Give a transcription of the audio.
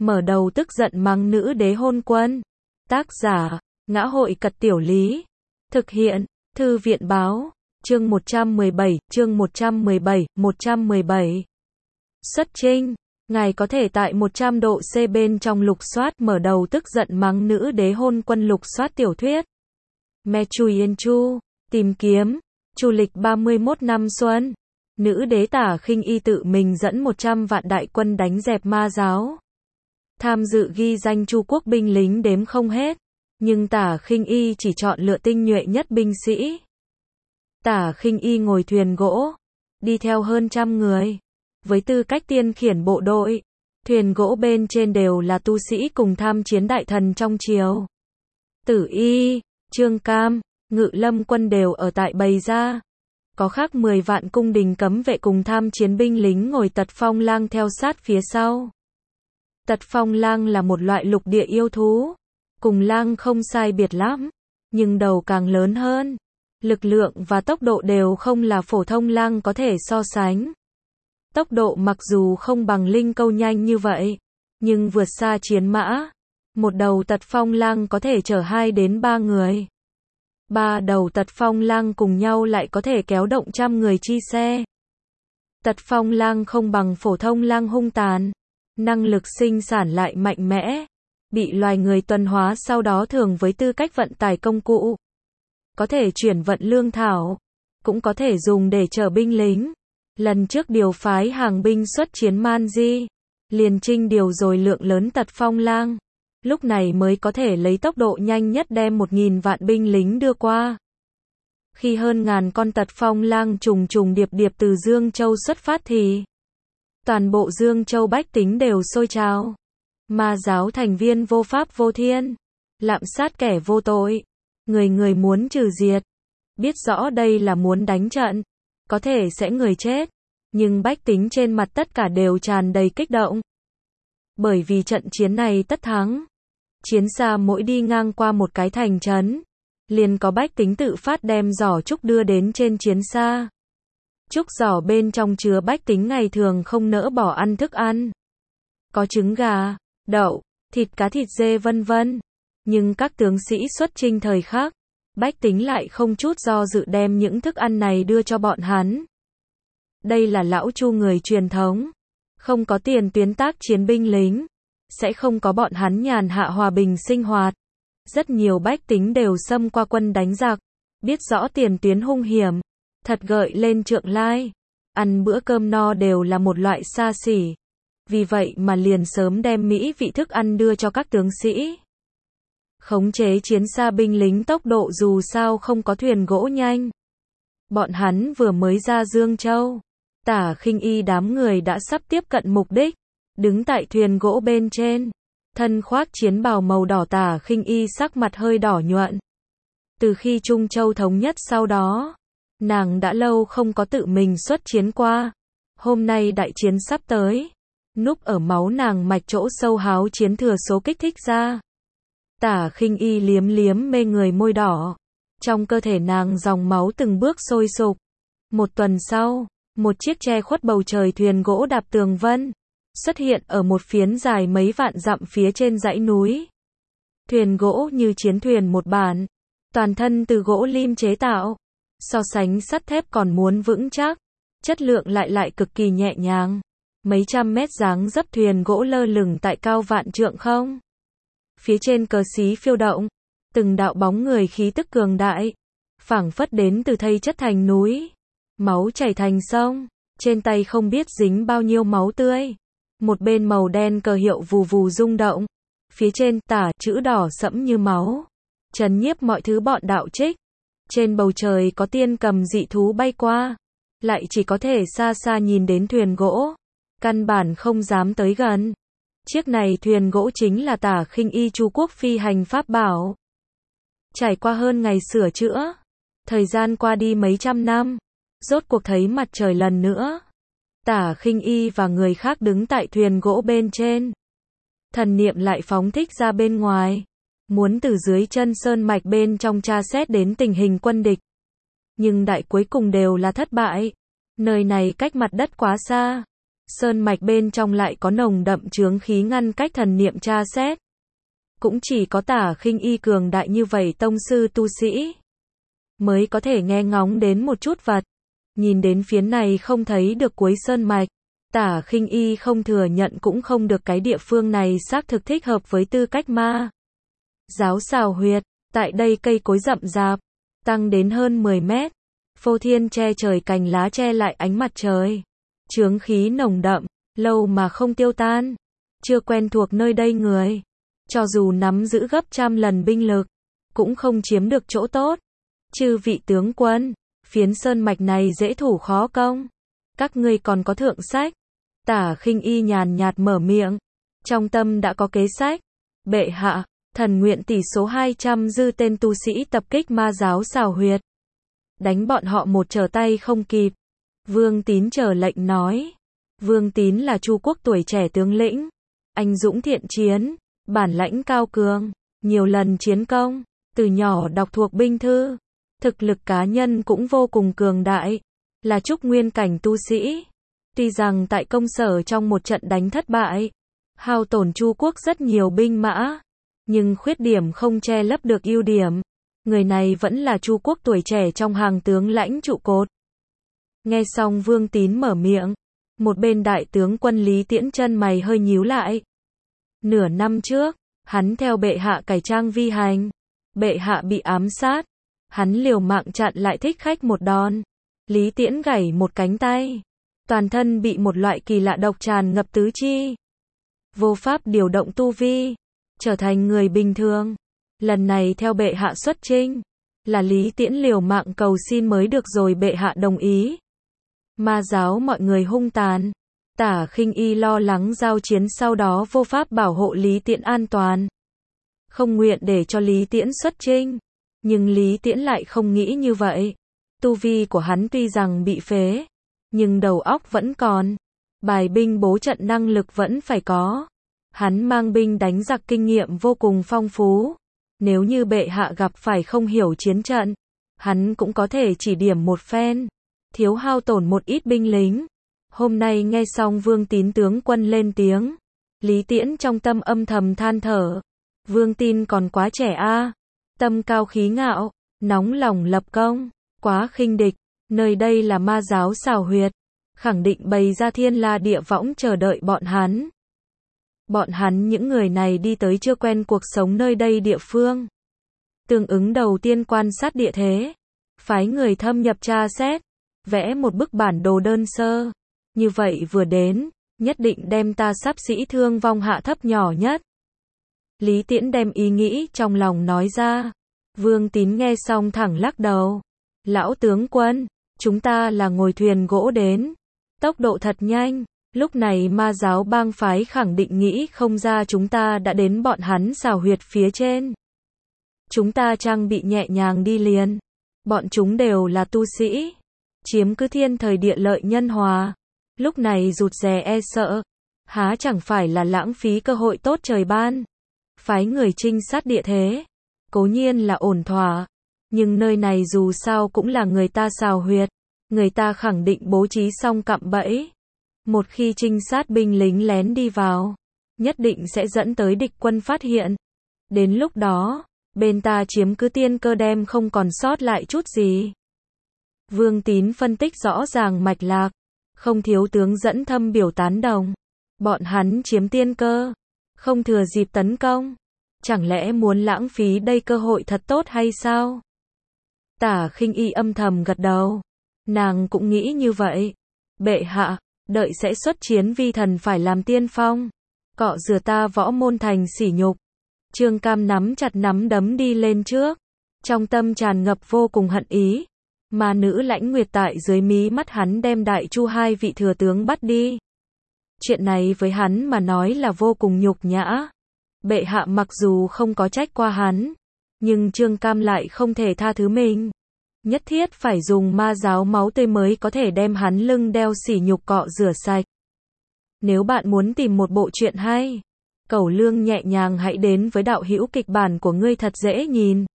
mở đầu tức giận mắng nữ đế hôn quân. Tác giả, Ngã hội Cật Tiểu Lý. Thực hiện, Thư viện Báo. Chương 117, chương 117, 117. Xuất chinh. Ngài có thể tại 100 độ C bên trong lục soát mở đầu tức giận mắng nữ đế hôn quân lục soát tiểu thuyết. Me Chui Yên Chu. Tìm kiếm. Chu lịch 31 năm xuân. Nữ đế Tả Khinh Y tự mình dẫn 100 vạn đại quân đánh dẹp ma giáo. Tham dự ghi danh Chu quốc binh lính đếm không hết. Nhưng Tả Khinh Y chỉ chọn lựa tinh nhuệ nhất binh sĩ. Tả Khinh Y ngồi thuyền gỗ. Đi theo hơn trăm người. Với tư cách tiên khiển bộ đội. Thuyền gỗ bên trên đều là tu sĩ cùng tham chiến đại thần trong triều. Tử Y, Trương Cam, Ngự Lâm quân đều ở tại bày ra. Có khác 10 vạn cung đình cấm vệ cùng tham chiến binh lính ngồi Tật Phong Lang theo sát phía sau. Tật Phong Lang là một loại lục địa yêu thú. Cùng lang không sai biệt lắm. Nhưng đầu càng lớn hơn. Lực lượng và tốc độ đều không là phổ thông lang có thể so sánh. Tốc độ mặc dù không bằng linh câu nhanh như vậy. Nhưng vượt xa chiến mã. Một đầu Tật Phong Lang có thể chở 2 đến 3 người. 3 đầu Tật Phong Lang cùng nhau lại có thể kéo động trăm người chi xe. Tật Phong Lang không bằng phổ thông lang hung tàn. Năng lực sinh sản lại mạnh mẽ. Bị loài người tuần hóa sau đó thường với tư cách vận tải công cụ. Có thể chuyển vận lương thảo. Cũng có thể dùng để chở binh lính. Lần trước điều phái hàng binh xuất chiến Man Di. Liền Trinh điều rồi lượng lớn Tật Phong Lang. Lúc này mới có thể lấy tốc độ nhanh nhất đem 1.000 vạn binh lính đưa qua. Khi hơn ngàn con Tật Phong Lang trùng trùng điệp điệp từ Dương Châu xuất phát thì toàn bộ Dương Châu bách tính đều sôi trào. Ma giáo thành viên vô pháp vô thiên, lạm sát kẻ vô tội, người người muốn trừ diệt. Biết rõ đây là muốn đánh trận, có thể sẽ người chết, nhưng bách tính trên mặt tất cả đều tràn đầy kích động. Bởi vì trận chiến này tất thắng. Chiến xa mỗi đi ngang qua một cái thành trấn, liền có bách tính tự phát đem giỏ trúc đưa đến trên chiến xa. Trúc giỏ bên trong chứa bách tính ngày thường không nỡ bỏ ăn thức ăn. Có trứng gà, đậu, thịt cá thịt dê vân vân. Nhưng các tướng sĩ xuất chinh thời khác, bách tính lại không chút do dự đem những thức ăn này đưa cho bọn hắn. Đây là lão Chu người truyền thống. Không có tiền tuyến tác chiến binh lính, sẽ không có bọn hắn nhàn hạ hòa bình sinh hoạt. Rất nhiều bách tính đều xâm qua quân đánh giặc, biết rõ tiền tuyến hung hiểm, thật gợi lên trượng lai. Ăn bữa cơm no đều là một loại xa xỉ. Vì vậy mà liền sớm đem mỹ vị thức ăn đưa cho các tướng sĩ. Khống chế chiến xa binh lính tốc độ dù sao không có thuyền gỗ nhanh. Bọn hắn vừa mới ra Dương Châu. Tả Khinh Y đám người đã sắp tiếp cận mục đích. Đứng tại thuyền gỗ bên trên. Thân khoác chiến bào màu đỏ Tả Khinh Y sắc mặt hơi đỏ nhuận. Từ khi Trung Châu thống nhất sau đó, nàng đã lâu không có tự mình xuất chiến qua. Hôm nay đại chiến sắp tới. Núp ở máu nàng mạch chỗ sâu háo chiến thừa số kích thích ra. Tả Khinh Y liếm liếm mê người môi đỏ. Trong cơ thể nàng dòng máu từng bước sôi sục. Một tuần sau, một chiếc che khuất bầu trời thuyền gỗ đạp tường vân xuất hiện ở một phiến dài mấy vạn dặm phía trên dãy núi. Thuyền gỗ như chiến thuyền một bản, toàn thân từ gỗ lim chế tạo, so sánh sắt thép còn muốn vững chắc, chất lượng lại cực kỳ nhẹ nhàng. Mấy trăm mét dáng dấp thuyền gỗ lơ lửng tại cao vạn trượng không. Phía trên cờ xí phiêu động, từng đạo bóng người khí tức cường đại, phảng phất đến từ thây chất thành núi, máu chảy thành sông, trên tay không biết dính bao nhiêu máu tươi. Một bên màu đen cờ hiệu vù vù rung động, phía trên tả chữ đỏ sẫm như máu, trấn nhiếp mọi thứ bọn đạo trích. Trên bầu trời có tiên cầm dị thú bay qua, lại chỉ có thể xa xa nhìn đến thuyền gỗ, căn bản không dám tới gần. Chiếc này thuyền gỗ chính là Tả Khinh Y Chu quốc phi hành pháp bảo. Trải qua hơn ngày sửa chữa, thời gian qua đi mấy trăm năm, rốt cuộc thấy mặt trời lần nữa. Tả Khinh Y và người khác đứng tại thuyền gỗ bên trên. Thần niệm lại phóng thích ra bên ngoài, muốn từ dưới chân sơn mạch bên trong tra xét đến tình hình quân địch. Nhưng đại cuối cùng đều là thất bại. Nơi này cách mặt đất quá xa, sơn mạch bên trong lại có nồng đậm chướng khí ngăn cách thần niệm tra xét. Cũng chỉ có Tả Khinh Y cường đại như vậy tông sư tu sĩ mới có thể nghe ngóng đến một chút vật. Nhìn đến phiến này không thấy được cuối sơn mạch, Tả Khinh Y không thừa nhận cũng không được cái địa phương này xác thực thích hợp với tư cách ma giáo xào huyệt. Tại đây cây cối rậm rạp, tăng đến hơn 10 mét. Phô thiên che trời cành lá che lại ánh mặt trời. Chướng khí nồng đậm, lâu mà không tiêu tan. Chưa quen thuộc nơi đây người, cho dù nắm giữ gấp trăm lần binh lực, cũng không chiếm được chỗ tốt. Chư vị tướng quân, phiến sơn mạch này dễ thủ khó công. Các ngươi còn có thượng sách. Tả Khinh Y nhàn nhạt mở miệng. Trong tâm đã có kế sách. Bệ hạ, thần nguyện tỷ số 200 dư tên tu sĩ tập kích ma giáo xào huyệt. Đánh bọn họ một trở tay không kịp. Vương Tín chờ lệnh nói. Vương Tín là Chu quốc tuổi trẻ tướng lĩnh. Anh dũng thiện chiến, bản lãnh cao cường, nhiều lần chiến công, từ nhỏ đọc thuộc binh thư. Thực lực cá nhân cũng vô cùng cường đại, là trúc nguyên cảnh tu sĩ. Tuy rằng tại công sở trong một trận đánh thất bại, hao tổn Chu quốc rất nhiều binh mã, nhưng khuyết điểm không che lấp được ưu điểm. Người này vẫn là Chu quốc tuổi trẻ trong hàng tướng lãnh trụ cột. Nghe xong Vương Tín mở miệng, một bên đại tướng quân Lý Tiễn chân mày hơi nhíu lại. Nửa năm trước, hắn theo bệ hạ cải trang vi hành, bệ hạ bị ám sát, hắn liều mạng chặn lại thích khách một đòn. Lý Tiễn gãy một cánh tay, toàn thân bị một loại kỳ lạ độc tràn ngập tứ chi, vô pháp điều động tu vi, trở thành người bình thường. Lần này theo bệ hạ xuất chinh, là Lý Tiễn liều mạng cầu xin mới được rồi bệ hạ đồng ý. Ma giáo mọi người hung tàn, Tả Khinh Y lo lắng giao chiến sau đó vô pháp bảo hộ Lý Tiễn an toàn, không nguyện để cho Lý Tiễn xuất chinh. Nhưng Lý Tiễn lại không nghĩ như vậy. Tu vi của hắn tuy rằng bị phế, nhưng đầu óc vẫn còn, bài binh bố trận năng lực vẫn phải có. Hắn mang binh đánh giặc kinh nghiệm vô cùng phong phú. Nếu như bệ hạ gặp phải không hiểu chiến trận, hắn cũng có thể chỉ điểm một phen, thiếu hao tổn một ít binh lính. Hôm nay nghe xong Vương Tín tướng quân lên tiếng, Lý Tiễn trong tâm âm thầm than thở. Vương Tín còn quá trẻ a, tâm cao khí ngạo, nóng lòng lập công, quá khinh địch. Nơi đây là ma giáo xào huyệt, khẳng định bày ra thiên la địa võng chờ đợi bọn hắn. Bọn hắn những người này đi tới chưa quen cuộc sống nơi đây địa phương. Tương ứng đầu tiên quan sát địa thế, phái người thâm nhập tra xét, vẽ một bức bản đồ đơn sơ. Như vậy vừa đến, nhất định đem ta sắp sĩ thương vong hạ thấp nhỏ nhất. Lý Tiễn đem ý nghĩ trong lòng nói ra. Vương Tín nghe xong thẳng lắc đầu. Lão tướng quân, chúng ta là ngồi thuyền gỗ đến, tốc độ thật nhanh. Lúc này ma giáo bang phái khẳng định nghĩ không ra chúng ta đã đến bọn hắn xào huyệt phía trên. Chúng ta trang bị nhẹ nhàng đi liền. Bọn chúng đều là tu sĩ, chiếm cứ thiên thời địa lợi nhân hòa. Lúc này rụt rè e sợ, há chẳng phải là lãng phí cơ hội tốt trời ban. Phái người trinh sát địa thế, cố nhiên là ổn thỏa, nhưng nơi này dù sao cũng là người ta xào huyệt, người ta khẳng định bố trí xong cạm bẫy. Một khi trinh sát binh lính lén đi vào, nhất định sẽ dẫn tới địch quân phát hiện. Đến lúc đó, bên ta chiếm cứ tiên cơ đem không còn sót lại chút gì. Vương Tín phân tích rõ ràng mạch lạc, không thiếu tướng dẫn thâm biểu tán đồng. Bọn hắn chiếm tiên cơ, không thừa dịp tấn công. Chẳng lẽ muốn lãng phí đây cơ hội thật tốt hay sao? Tả Khinh Y âm thầm gật đầu. Nàng cũng nghĩ như vậy. Bệ hạ, đợi sẽ xuất chiến vi thần phải làm tiên phong, cọ rửa ta võ môn thành sỉ nhục. Trương Cam nắm chặt nắm đấm đi lên trước, trong tâm tràn ngập vô cùng hận ý. Mà nữ Lãnh Nguyệt tại dưới mí mắt hắn đem Đại Chu hai vị thừa tướng bắt đi. Chuyện này với hắn mà nói là vô cùng nhục nhã. Bệ hạ mặc dù không có trách qua hắn, nhưng Trương Cam lại không thể tha thứ mình. Nhất thiết phải dùng ma giáo máu tươi mới có thể đem hắn lưng đeo sỉ nhục cọ rửa sạch. Nếu bạn muốn tìm một bộ truyện hay, cẩu lương nhẹ nhàng hãy đến với đạo hữu kịch bản của ngươi thật dễ nhìn.